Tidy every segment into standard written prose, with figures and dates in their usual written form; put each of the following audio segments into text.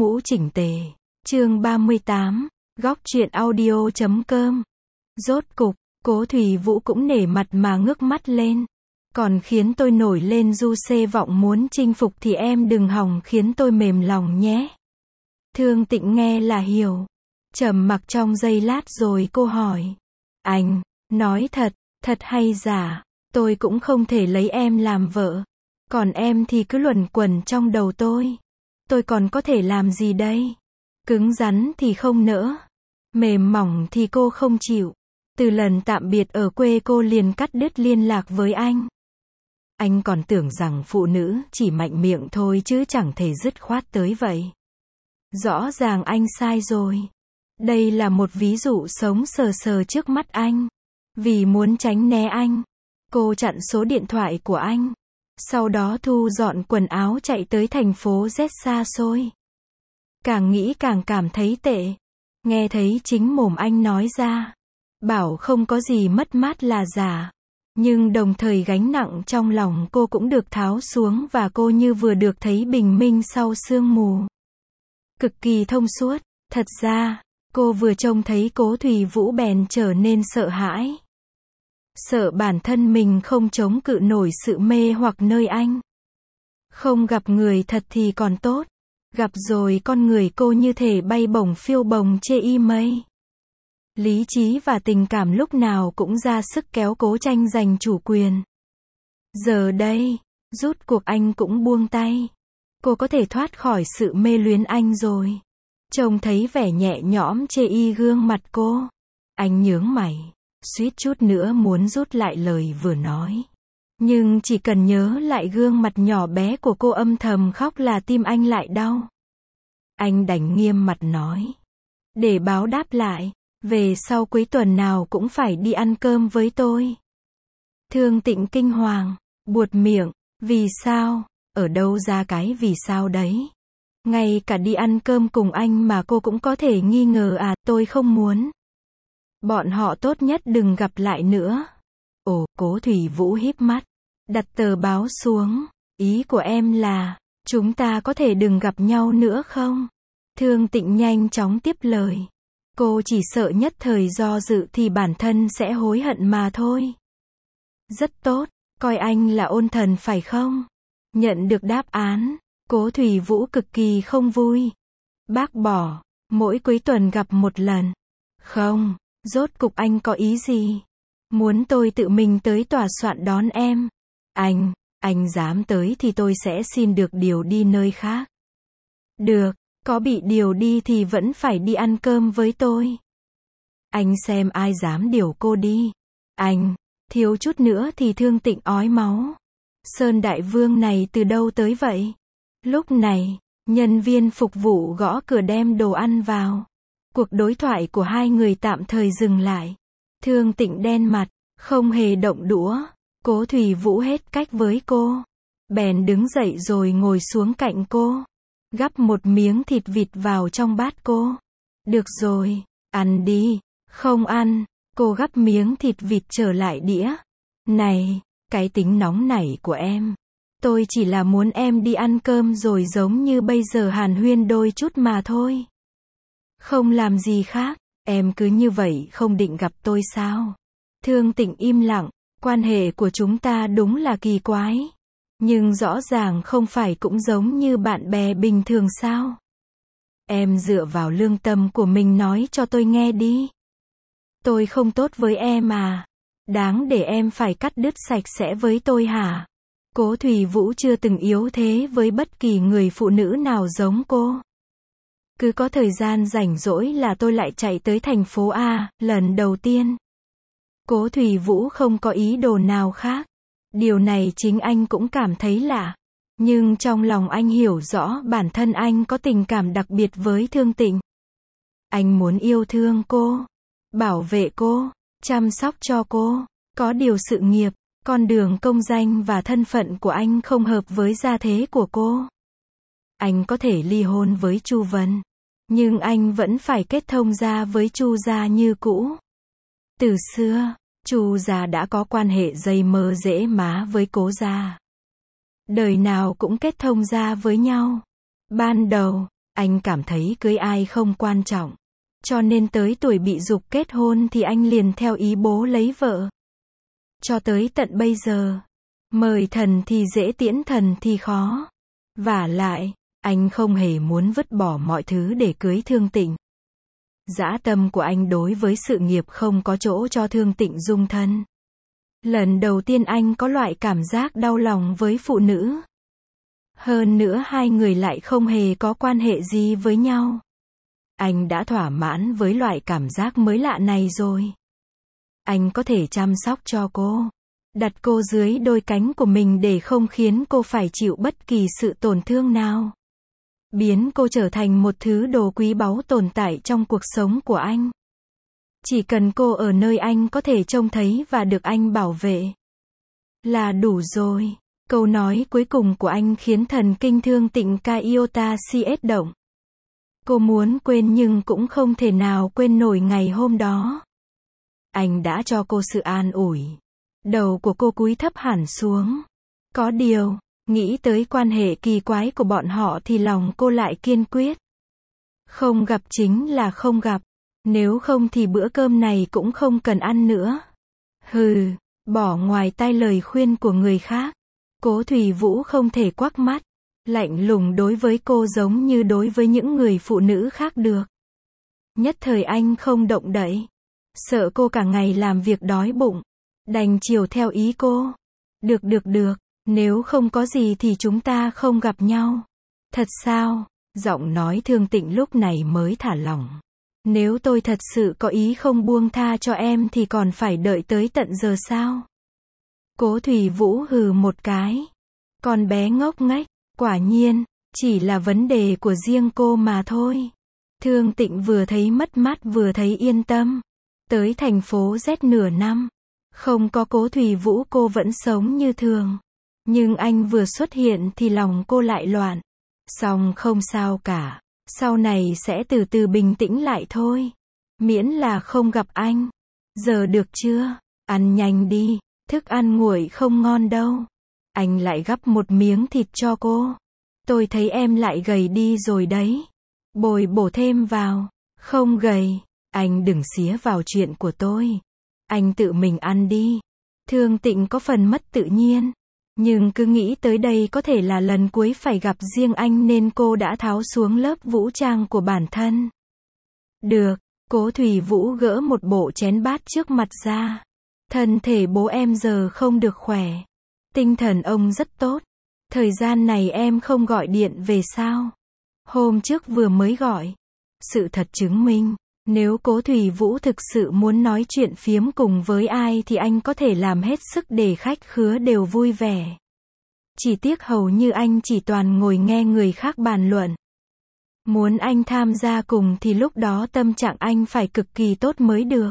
mũ chỉnh tề. Chương 38, góc truyện audio.com. Rốt cục, Cố Thủy Vũ cũng nể mặt mà ngước mắt lên. Còn khiến tôi nổi lên du xê vọng muốn chinh phục thì em đừng hòng khiến tôi mềm lòng nhé. Thương Tịnh nghe là hiểu. Trầm mặc trong giây lát rồi cô hỏi. Anh, nói thật hay giả, tôi cũng không thể lấy em làm vợ. Còn em thì cứ luẩn quẩn trong đầu tôi. Tôi còn có thể làm gì đây? Cứng rắn thì không nỡ. Mềm mỏng thì cô không chịu. Từ lần tạm biệt ở quê cô liền cắt đứt liên lạc với anh. Anh còn tưởng rằng phụ nữ chỉ mạnh miệng thôi chứ chẳng thể dứt khoát tới vậy. Rõ ràng anh sai rồi. Đây là một ví dụ sống sờ sờ trước mắt anh. Vì muốn tránh né anh, cô chặn số điện thoại của anh. Sau đó thu dọn quần áo chạy tới thành phố Z xa xôi. Càng nghĩ càng cảm thấy tệ. Nghe thấy chính mồm anh nói ra. Bảo không có gì mất mát là giả. Nhưng đồng thời gánh nặng trong lòng cô cũng được tháo xuống và cô như vừa được thấy bình minh sau sương mù. Cực kỳ thông suốt. Thật ra, cô vừa trông thấy Cố Thủy Vũ bèn trở nên sợ hãi. Sợ bản thân mình không chống cự nổi sự mê hoặc nơi anh. Không gặp người thật thì còn tốt. Gặp rồi con người cô như thể bay bổng phiêu bồng chê y mây. Lý trí và tình cảm lúc nào cũng ra sức kéo cố tranh giành chủ quyền. Giờ đây, rút cuộc anh cũng buông tay. Cô có thể thoát khỏi sự mê luyến anh rồi. Trông thấy vẻ nhẹ nhõm chê y gương mặt cô. Anh nhướng mày, suýt chút nữa muốn rút lại lời vừa nói. Nhưng chỉ cần nhớ lại gương mặt nhỏ bé của cô âm thầm khóc là tim anh lại đau. Anh đành nghiêm mặt nói. Để báo đáp lại, về sau cuối tuần nào cũng phải đi ăn cơm với tôi. Thương Tịnh kinh hoàng, buột miệng, vì sao, ở đâu ra cái vì sao đấy. Ngay cả đi ăn cơm cùng anh mà cô cũng có thể nghi ngờ à, tôi không muốn. Bọn họ tốt nhất đừng gặp lại nữa. Ồ, Cố Thủy Vũ híp mắt, đặt tờ báo xuống. Ý của em là, chúng ta có thể đừng gặp nhau nữa không? Thương Tịnh nhanh chóng tiếp lời. Cô chỉ sợ nhất thời do dự thì bản thân sẽ hối hận mà thôi. Rất tốt, coi anh là ôn thần phải không? Nhận được đáp án, Cố Thủy Vũ cực kỳ không vui. Bác bỏ, mỗi cuối tuần gặp một lần. Không, rốt cục anh có ý gì? Muốn tôi tự mình tới tòa soạn đón em? Anh dám tới thì tôi sẽ xin được điều đi nơi khác. Được, có bị điều đi thì vẫn phải đi ăn cơm với tôi. Anh xem ai dám điều cô đi. Anh, thiếu chút nữa thì Thương Tịnh ói máu. Sơn Đại Vương này từ đâu tới vậy? Lúc này, nhân viên phục vụ gõ cửa đem đồ ăn vào. Cuộc đối thoại của hai người tạm thời dừng lại. Thương Tịnh đen mặt, không hề động đũa. Cố Thủy Vũ hết cách với cô. Bèn đứng dậy rồi ngồi xuống cạnh cô. Gắp một miếng thịt vịt vào trong bát cô. Được rồi, ăn đi. Không ăn. Cô gắp miếng thịt vịt trở lại đĩa. Này, cái tính nóng nảy của em. Tôi chỉ là muốn em đi ăn cơm rồi giống như bây giờ hàn huyên đôi chút mà thôi. Không làm gì khác, em cứ như vậy không định gặp tôi sao? Thương Tịnh im lặng, quan hệ của chúng ta đúng là kỳ quái. Nhưng rõ ràng không phải cũng giống như bạn bè bình thường sao? Em dựa vào lương tâm của mình nói cho tôi nghe đi. Tôi không tốt với em à? Đáng để em phải cắt đứt sạch sẽ với tôi hả? Cố Thủy Vũ chưa từng yếu thế với bất kỳ người phụ nữ nào giống cô. Cứ có thời gian rảnh rỗi là tôi lại chạy tới thành phố A, lần đầu tiên. Cố Thủy Vũ không có ý đồ nào khác. Điều này chính anh cũng cảm thấy lạ. Nhưng trong lòng anh hiểu rõ bản thân anh có tình cảm đặc biệt với Thương Tịnh. Anh muốn yêu thương cô, bảo vệ cô, chăm sóc cho cô. Có điều sự nghiệp, con đường công danh và thân phận của anh không hợp với gia thế của cô. Anh có thể ly hôn với Chu Vân, nhưng anh vẫn phải kết thông gia với Chu gia như cũ. Từ xưa, Chu gia đã có quan hệ dây mơ rễ má với Cố gia. Đời nào cũng kết thông gia với nhau. Ban đầu, Anh cảm thấy cưới ai không quan trọng. Cho nên tới tuổi bị giục kết hôn thì anh liền theo ý bố lấy vợ. Cho tới tận bây giờ, mời thần thì dễ tiễn thần thì khó. Vả lại, anh không hề muốn vứt bỏ mọi thứ để cưới Thương Tịnh. Dã tâm của anh đối với sự nghiệp không có chỗ cho Thương Tịnh dung thân. Lần đầu tiên anh có loại cảm giác đau lòng với phụ nữ. Hơn nữa hai người lại không hề có quan hệ gì với nhau. Anh đã thỏa mãn với loại cảm giác mới lạ này rồi. Anh có thể chăm sóc cho cô, đặt cô dưới đôi cánh của mình để không khiến cô phải chịu bất kỳ sự tổn thương nào. Biến cô trở thành một thứ đồ quý báu tồn tại trong cuộc sống của anh. Chỉ cần cô ở nơi anh có thể trông thấy và được anh bảo vệ là đủ rồi. Câu nói cuối cùng của anh khiến thần kinh Thương Tịnh Kaiota CS động. Cô muốn quên nhưng cũng không thể nào quên nổi ngày hôm đó. Anh đã cho cô sự an ủi. Đầu của cô cúi thấp hẳn xuống. Có điều, nghĩ tới quan hệ kỳ quái của bọn họ thì lòng cô lại kiên quyết. Không gặp chính là không gặp. Nếu không thì bữa cơm này cũng không cần ăn nữa. Hừ, bỏ ngoài tai lời khuyên của người khác. Cố Thủy Vũ không thể quắc mắt, lạnh lùng đối với cô giống như đối với những người phụ nữ khác được. Nhất thời anh không động đậy. Sợ cô cả ngày làm việc đói bụng. Đành chiều theo ý cô. Được, nếu không có gì thì chúng ta không gặp nhau. Thật sao? Giọng nói Thương Tịnh lúc này mới thả lỏng. Nếu tôi thật sự có ý không buông tha cho em thì còn phải đợi tới tận giờ sao? Cố Thủy Vũ hừ một cái. Con bé ngốc nghếch, quả nhiên, chỉ là vấn đề của riêng cô mà thôi. Thương Tịnh vừa thấy mất mát vừa thấy yên tâm. Tới thành phố Z nửa năm. Không có Cố Thủy Vũ cô vẫn sống như thường. Nhưng anh vừa xuất hiện thì lòng cô lại loạn. Xong không sao cả. Sau này sẽ từ từ bình tĩnh lại thôi. Miễn là không gặp anh. Giờ được chưa? Ăn nhanh đi. Thức ăn nguội không ngon đâu. Anh lại gắp một miếng thịt cho cô. Tôi thấy em lại gầy đi rồi đấy. Bồi bổ thêm vào. Không gầy. Anh đừng xía vào chuyện của tôi. Anh tự mình ăn đi. Thương Tịnh có phần mất tự nhiên. Nhưng cứ nghĩ tới đây có thể là lần cuối phải gặp riêng anh nên cô đã tháo xuống lớp vũ trang của bản thân. Được, Cố Thủy Vũ gỡ một bộ chén bát trước mặt ra. Thân thể bố em giờ không được khỏe. Tinh thần ông rất tốt. Thời gian này em không gọi điện về sao? Hôm trước vừa mới gọi. Sự thật chứng minh, nếu Cố Thủy Vũ thực sự muốn nói chuyện phiếm cùng với ai thì anh có thể làm hết sức để khách khứa đều vui vẻ. Chỉ tiếc hầu như anh chỉ toàn ngồi nghe người khác bàn luận. Muốn anh tham gia cùng thì lúc đó tâm trạng anh phải cực kỳ tốt mới được.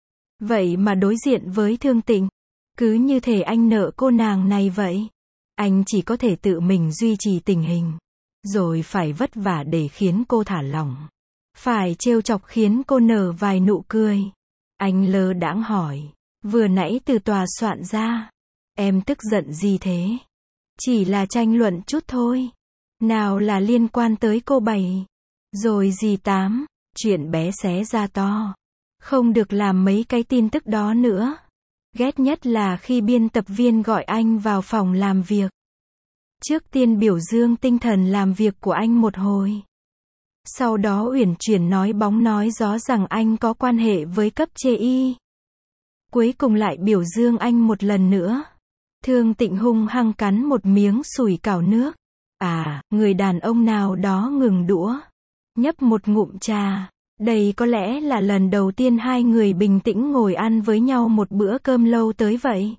Vậy mà đối diện với Thương Tịnh, cứ như thể anh nợ cô nàng này vậy. Anh chỉ có thể tự mình duy trì tình hình, rồi phải vất vả để khiến cô thả lỏng. Phải trêu chọc khiến cô nở vài nụ cười. Anh lơ đãng hỏi, vừa nãy từ tòa soạn ra, em tức giận gì thế? Chỉ là tranh luận chút thôi. Nào là liên quan tới cô 7, rồi gì 8, chuyện bé xé ra to. Không được làm mấy cái tin tức đó nữa. Ghét nhất là khi biên tập viên gọi anh vào phòng làm việc. Trước tiên biểu dương tinh thần làm việc của anh một hồi. Sau đó uyển chuyển nói bóng nói gió rằng anh có quan hệ với cấp trên y. Cuối cùng lại biểu dương anh một lần nữa. Thương Tịnh hung hăng cắn một miếng sủi cảo nước. À, người đàn ông nào đó ngừng đũa. Nhấp một ngụm trà. Đây có lẽ là lần đầu tiên hai người bình tĩnh ngồi ăn với nhau một bữa cơm lâu tới vậy.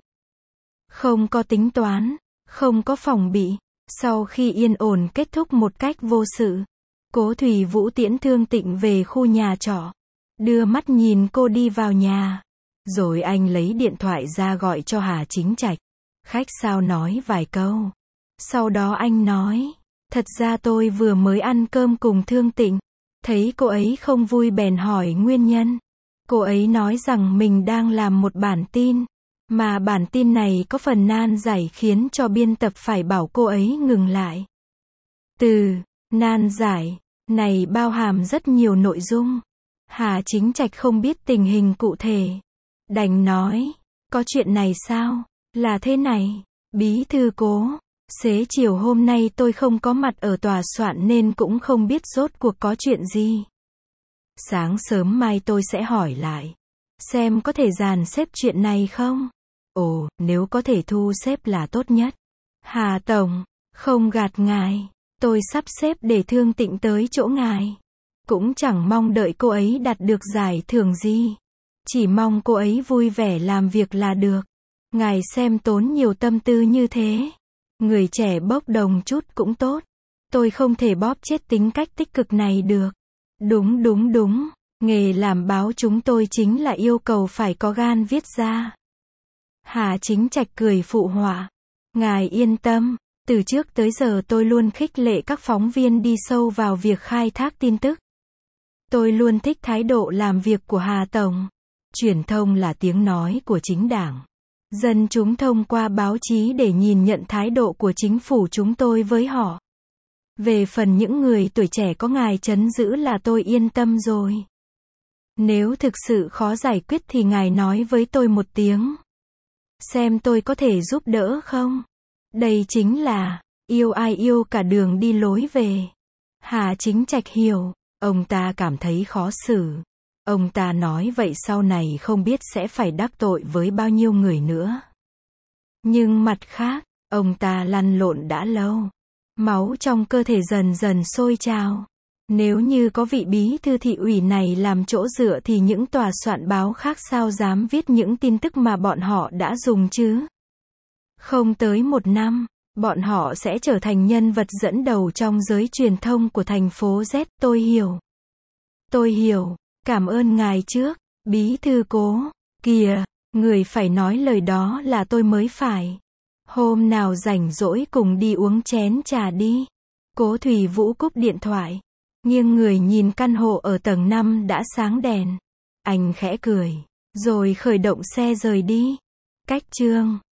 Không có tính toán, không có phòng bị. Sau khi yên ổn kết thúc một cách vô sự, Cố Thủy Vũ tiễn Thương Tịnh về khu nhà trọ. Đưa mắt nhìn cô đi vào nhà. Rồi anh lấy điện thoại ra gọi cho Hà Chính Trạch. Khách sao nói vài câu. Sau đó anh nói, thật ra tôi vừa mới ăn cơm cùng Thương Tịnh. Thấy cô ấy không vui bèn hỏi nguyên nhân. Cô ấy nói rằng mình đang làm một bản tin. Mà bản tin này có phần nan giải khiến cho biên tập phải bảo cô ấy ngừng lại. Từ nan giải Này bao hàm rất nhiều nội dung. Hà Chính Trạch không biết tình hình cụ thể. Đành nói, có chuyện này sao? Là thế này, bí thư Cố. Xế chiều hôm nay tôi không có mặt ở tòa soạn nên cũng không biết rốt cuộc có chuyện gì. Sáng sớm mai tôi sẽ hỏi lại. Xem có thể dàn xếp chuyện này không? Ồ, nếu có thể thu xếp là tốt nhất. Hà Tổng, không gạt ngài. Tôi sắp xếp để Thương Tịnh tới chỗ ngài. Cũng chẳng mong đợi cô ấy đạt được giải thưởng gì. Chỉ mong cô ấy vui vẻ làm việc là được. Ngài xem tốn nhiều tâm tư như thế. Người trẻ bốc đồng chút cũng tốt. Tôi không thể bóp chết tính cách tích cực này được. Đúng. Nghề làm báo chúng tôi chính là yêu cầu phải có gan viết ra. Hà Chính Trạch cười phụ họa. Ngài yên tâm. Từ trước tới giờ tôi luôn khích lệ các phóng viên đi sâu vào việc khai thác tin tức. Tôi luôn thích thái độ làm việc của Hà Tổng. Truyền thông là tiếng nói của chính đảng. Dân chúng thông qua báo chí để nhìn nhận thái độ của chính phủ chúng tôi với họ. Về phần những người tuổi trẻ có ngài trấn giữ là tôi yên tâm rồi. Nếu thực sự khó giải quyết thì ngài nói với tôi một tiếng. Xem tôi có thể giúp đỡ không? Đây chính là, yêu ai yêu cả đường đi lối về. Hà Chính Trạch hiểu, ông ta cảm thấy khó xử. Ông ta nói vậy sau này không biết sẽ phải đắc tội với bao nhiêu người nữa. Nhưng mặt khác, ông ta lăn lộn đã lâu. Máu trong cơ thể dần dần sôi trào. Nếu như có vị bí thư thị ủy này làm chỗ dựa thì những tòa soạn báo khác sao dám viết những tin tức mà bọn họ đã dùng chứ? Không tới một năm, bọn họ sẽ trở thành nhân vật dẫn đầu trong giới truyền thông của thành phố Z. Tôi hiểu. Cảm ơn ngài trước, bí thư Cố. Kìa, người phải nói lời đó là tôi mới phải. Hôm nào rảnh rỗi cùng đi uống chén trà đi. Cố Thủy Vũ cúp điện thoại. Nghiêng người nhìn căn hộ ở tầng 5 đã sáng đèn. Anh khẽ cười. Rồi khởi động xe rời đi. Cách chương